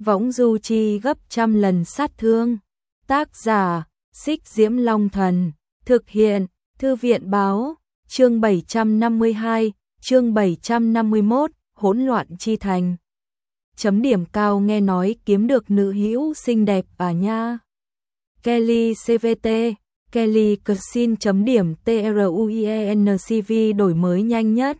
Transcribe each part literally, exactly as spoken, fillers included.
võng du chi gấp trăm lần sát thương. Tác giả, Xích Diễm Long Thần, thực hiện, Thư viện báo, chương bảy trăm năm mươi hai, chương bảy trăm năm mươi mốt, hỗn loạn chi thành. Chấm điểm cao nghe nói kiếm được nữ hữu xinh đẹp à nha. Kelly xê vê tê, Kelly Cuisine chấm điểm TRUIENCV đổi mới nhanh nhất.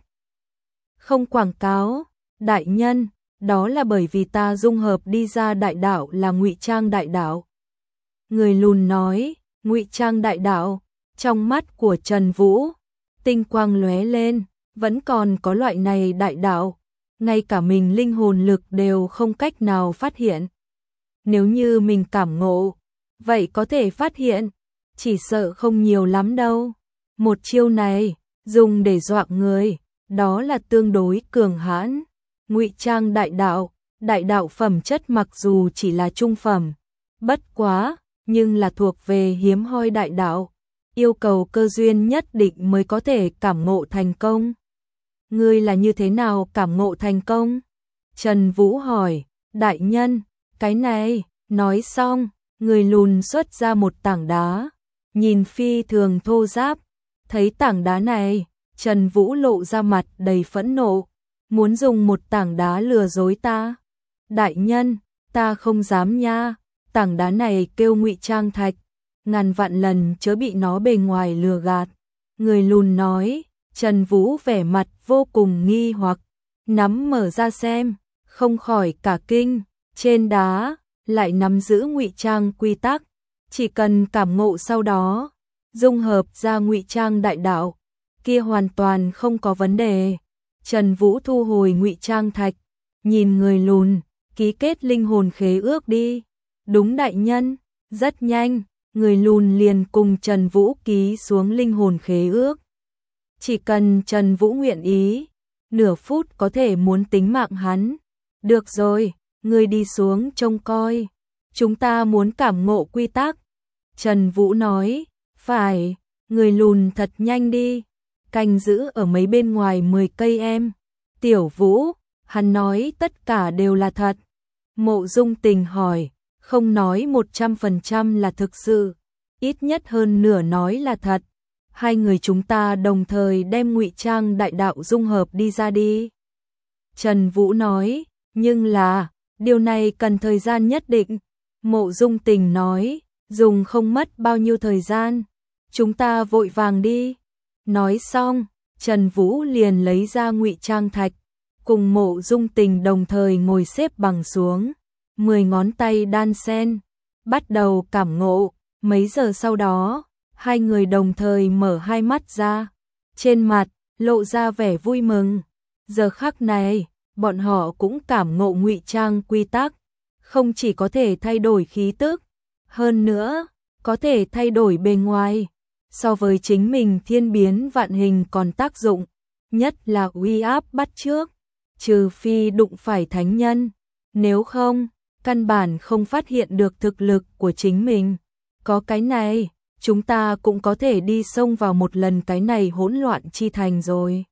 Không quảng cáo, đại nhân, đó là bởi vì ta dung hợp đi ra đại đạo là ngụy trang đại đạo. Người lùn nói, ngụy trang đại đạo, trong mắt của Trần Vũ, tinh quang lóe lên, vẫn còn có loại này đại đạo, ngay cả mình linh hồn lực đều không cách nào phát hiện. Nếu như mình cảm ngộ, vậy có thể phát hiện, chỉ sợ không nhiều lắm đâu. Một chiêu này, dùng để dọa người, đó là tương đối cường hãn. Ngụy trang đại đạo, đại đạo phẩm chất mặc dù chỉ là trung phẩm, bất quá, nhưng là thuộc về hiếm hoi đại đạo, yêu cầu cơ duyên nhất định mới có thể cảm ngộ thành công. Ngươi là như thế nào cảm ngộ thành công? Trần Vũ hỏi, đại nhân, cái này, nói xong, người lùn xuất ra một tảng đá, nhìn phi thường thô ráp, thấy tảng đá này, Trần Vũ lộ ra mặt đầy phẫn nộ, muốn dùng một tảng đá lừa dối ta. Đại nhân, ta không dám nha, tảng đá này kêu ngụy trang thạch, ngàn vạn lần chớ bị nó bề ngoài lừa gạt. Người lùn nói, Trần Vũ vẻ mặt vô cùng nghi hoặc, nắm mở ra xem, không khỏi cả kinh, trên đá lại nắm giữ ngụy trang quy tắc, chỉ cần cảm ngộ sau đó, dung hợp ra ngụy trang đại đạo, kia hoàn toàn không có vấn đề. Trần Vũ thu hồi ngụy trang thạch, nhìn người lùn, ký kết linh hồn khế ước đi. Đúng đại nhân, rất nhanh, người lùn liền cùng Trần Vũ ký xuống linh hồn khế ước. Chỉ cần Trần Vũ nguyện ý, nửa phút có thể muốn tính mạng hắn. Được rồi, ngươi đi xuống trông coi, chúng ta muốn cảm ngộ quy tắc. Trần Vũ nói, phải, người lùn thật nhanh đi, canh giữ ở mấy bên ngoài mười cây em. Tiểu Vũ, hắn nói tất cả đều là thật. Mộ Dung Tình hỏi, không nói một trăm phần trăm là thực sự, ít nhất hơn nửa nói là thật. Hai người chúng ta đồng thời đem ngụy trang đại đạo dung hợp đi ra đi. Trần Vũ nói, nhưng là, điều này cần thời gian nhất định. Mộ Dung Tình nói, dùng không mất bao nhiêu thời gian, chúng ta vội vàng đi. Nói xong, Trần Vũ liền lấy ra ngụy trang thạch, cùng Mộ Dung Tình đồng thời ngồi xếp bằng xuống, mười ngón tay đan sen, bắt đầu cảm ngộ. Mấy giờ sau đó, hai người đồng thời mở hai mắt ra, trên mặt lộ ra vẻ vui mừng. Giờ khắc này, bọn họ cũng cảm ngộ ngụy trang quy tắc, không chỉ có thể thay đổi khí tức, hơn nữa, có thể thay đổi bề ngoài. So với chính mình thiên biến vạn hình còn tác dụng, nhất là uy áp bắt chước, trừ phi đụng phải thánh nhân, nếu không, căn bản không phát hiện được thực lực của chính mình. Có cái này, chúng ta cũng có thể đi xông vào một lần cái này hỗn loạn chi thành rồi.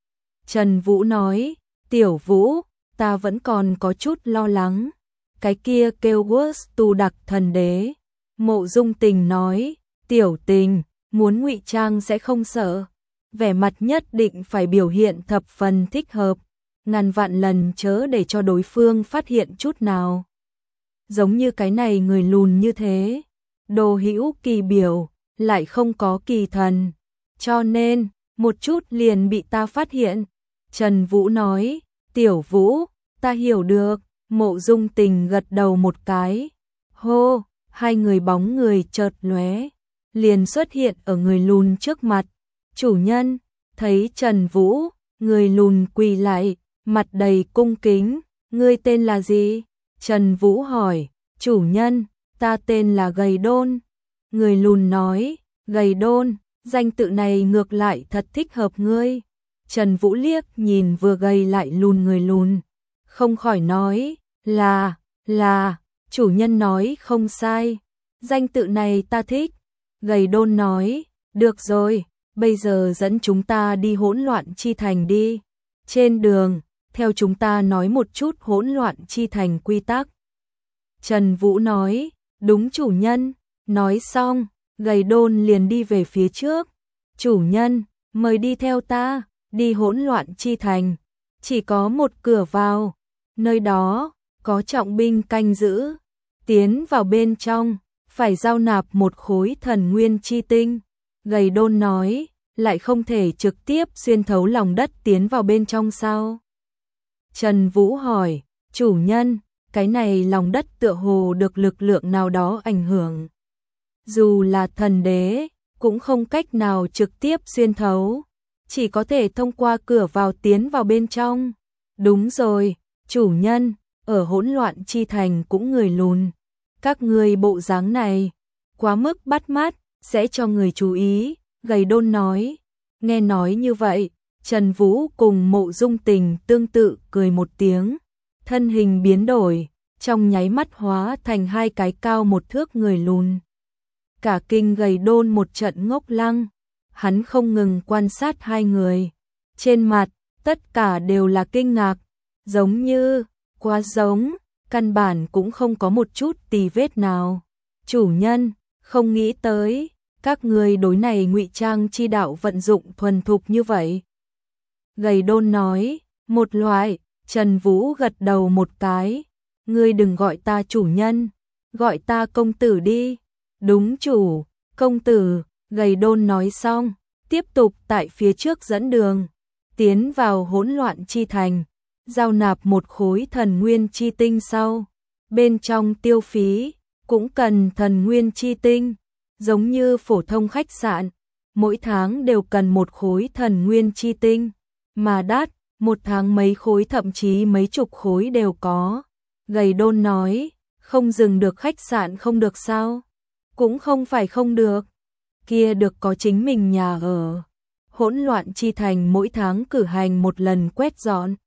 Trần Vũ nói, Tiểu Vũ, ta vẫn còn có chút lo lắng. Cái kia kêu Worst tu đặc thần đế. Mộ Dung Tình nói, Tiểu Tình, muốn ngụy trang sẽ không sợ, vẻ mặt nhất định phải biểu hiện thập phần thích hợp, ngàn vạn lần chớ để cho đối phương phát hiện chút nào. Giống như cái này người lùn như thế, đồ hữu kỳ biểu, lại không có kỳ thần, cho nên, một chút liền bị ta phát hiện. Trần Vũ nói, Tiểu Vũ, ta hiểu được. Mộ Dung Tình gật đầu một cái, hô, hai người bóng người chợt lóe, liền xuất hiện ở người lùn trước mặt. Chủ nhân, thấy Trần Vũ, người lùn quỳ lại, mặt đầy cung kính, ngươi tên là gì? Trần Vũ hỏi, chủ nhân, ta tên là Gầy Đôn. Người lùn nói, Gầy Đôn, danh tự này ngược lại thật thích hợp ngươi. Trần Vũ liếc nhìn vừa gầy lại lùn người lùn, không khỏi nói, là, là, chủ nhân nói không sai, danh tự này ta thích. Gầy Đôn nói, được rồi, bây giờ dẫn chúng ta đi hỗn loạn chi thành đi. Trên đường, theo chúng ta nói một chút hỗn loạn chi thành quy tắc. Trần Vũ nói, đúng chủ nhân. Nói xong, Gầy Đôn liền đi về phía trước. Chủ nhân, mời đi theo ta, đi hỗn loạn chi thành. Chỉ có một cửa vào, nơi đó có trọng binh canh giữ. Tiến vào bên trong, phải giao nạp một khối thần nguyên chi tinh. Gầy Đôn nói, lại không thể trực tiếp xuyên thấu lòng đất tiến vào bên trong sao? Trần Vũ hỏi, chủ nhân, cái này lòng đất tựa hồ được lực lượng nào đó ảnh hưởng. Dù là thần đế, cũng không cách nào trực tiếp xuyên thấu, chỉ có thể thông qua cửa vào tiến vào bên trong. Đúng rồi, chủ nhân, ở hỗn loạn chi thành cũng người lùn. Các người bộ dáng này, quá mức bắt mắt, sẽ cho người chú ý, Gầy Đôn nói. Nghe nói như vậy, Trần Vũ cùng Mộ Dung Tình tương tự cười một tiếng, thân hình biến đổi, trong nháy mắt hóa thành hai cái cao một thước người lùn. Cả kinh Gầy Đôn một trận ngốc lăng, hắn không ngừng quan sát hai người. Trên mặt, tất cả đều là kinh ngạc, giống như, quá giống, căn bản cũng không có một chút tì vết nào. Chủ nhân, không nghĩ tới, các người đối này ngụy trang chi đạo vận dụng thuần thục như vậy. Gầy Đôn nói, một loại. Trần Vũ gật đầu một cái, ngươi đừng gọi ta chủ nhân, gọi ta công tử đi. Đúng chủ, công tử. Gầy Đôn nói xong, tiếp tục tại phía trước dẫn đường, tiến vào hỗn loạn chi thành, giao nạp một khối thần nguyên chi tinh sau. Bên trong tiêu phí, cũng cần thần nguyên chi tinh, giống như phổ thông khách sạn, mỗi tháng đều cần một khối thần nguyên chi tinh, mà đắt, một tháng mấy khối thậm chí mấy chục khối đều có. Gầy Đôn nói, không dừng được khách sạn không được sao? Cũng không phải không được, kia được có chính mình nhà ở. Hỗn loạn chi thành mỗi tháng cử hành một lần quét dọn.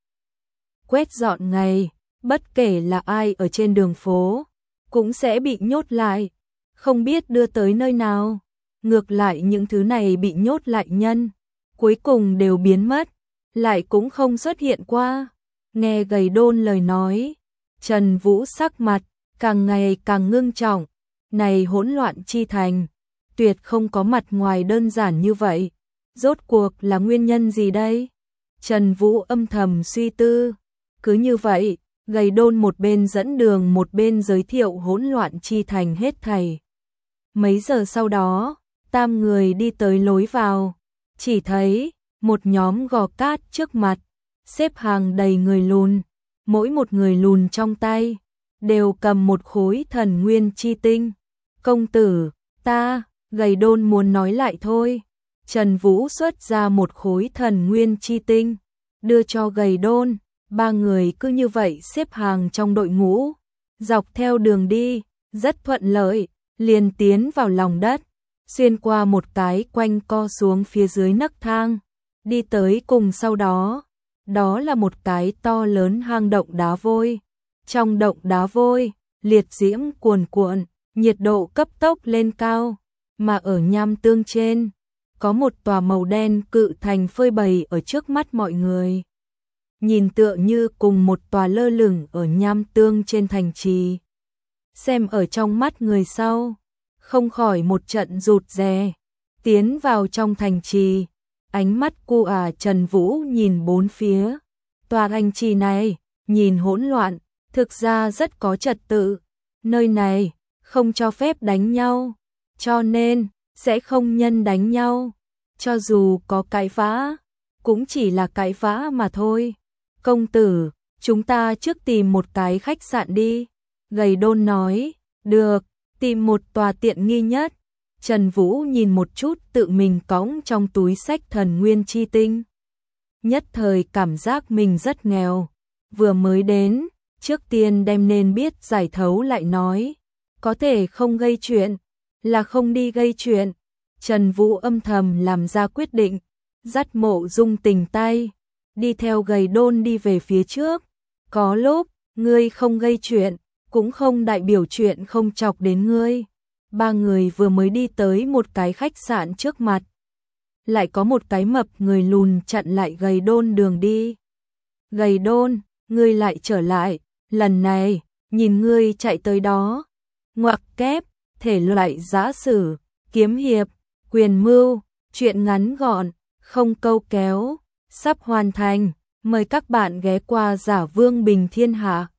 Quét dọn ngày, bất kể là ai ở trên đường phố, cũng sẽ bị nhốt lại, không biết đưa tới nơi nào. Ngược lại những thứ này bị nhốt lại nhân, cuối cùng đều biến mất, lại cũng không xuất hiện qua. Nghe Gầy Đôn lời nói, Trần Vũ sắc mặt càng ngày càng ngưng trọng. Này hỗn loạn chi thành, tuyệt không có mặt ngoài đơn giản như vậy. Rốt cuộc là nguyên nhân gì đây? Trần Vũ âm thầm suy tư. Cứ như vậy, Gầy Đôn một bên dẫn đường một bên giới thiệu hỗn loạn chi thành hết thảy. Mấy giờ sau đó, tam người đi tới lối vào, chỉ thấy một nhóm gò cát trước mặt, xếp hàng đầy người lùn, mỗi một người lùn trong tay đều cầm một khối thần nguyên chi tinh. Công tử, ta, Gầy Đôn muốn nói lại thôi. Trần Vũ xuất ra một khối thần nguyên chi tinh, đưa cho Gầy Đôn. Ba người cứ như vậy xếp hàng trong đội ngũ, dọc theo đường đi, rất thuận lợi, liền tiến vào lòng đất, xuyên qua một cái quanh co xuống phía dưới nấc thang, đi tới cùng sau đó, đó là một cái to lớn hang động đá vôi. Trong động đá vôi, liệt diễm cuồn cuộn, nhiệt độ cấp tốc lên cao, mà ở nham tương trên, có một tòa màu đen cự thành phơi bày ở trước mắt mọi người. Nhìn tựa như cùng một tòa lơ lửng ở nham tương trên thành trì. Xem ở trong mắt người sau, không khỏi một trận rụt rè. Tiến vào trong thành trì, ánh mắt cu à Trần Vũ nhìn bốn phía. Tòa thành trì này, nhìn hỗn loạn, thực ra rất có trật tự. Nơi này, không cho phép đánh nhau, cho nên, sẽ không nhân đánh nhau. Cho dù có cãi vã, cũng chỉ là cãi vã mà thôi. Công tử, chúng ta trước tìm một cái khách sạn đi. Gầy Đôn nói, được, tìm một tòa tiện nghi nhất. Trần Vũ nhìn một chút tự mình cõng trong túi xách thần nguyên chi tinh. Nhất thời cảm giác mình rất nghèo. Vừa mới đến, trước tiên đem nên biết giải thấu lại nói. Có thể không gây chuyện, là không đi gây chuyện. Trần Vũ âm thầm làm ra quyết định, dắt Mộ Dung Tình tay, đi theo Gầy Đôn đi về phía trước. Có lúc, ngươi không gây chuyện, cũng không đại biểu chuyện không chọc đến ngươi. Ba người vừa mới đi tới một cái khách sạn trước mặt. Lại có một cái mập người lùn chặn lại Gầy Đôn đường đi. Gầy Đôn, ngươi lại trở lại, lần này, nhìn ngươi chạy tới đó. Ngoặc kép, thể loại giã sử, kiếm hiệp, quyền mưu, truyện ngắn gọn, không câu kéo, sắp hoàn thành. Mời các bạn ghé qua Giả Vương Bình Thiên Hạ.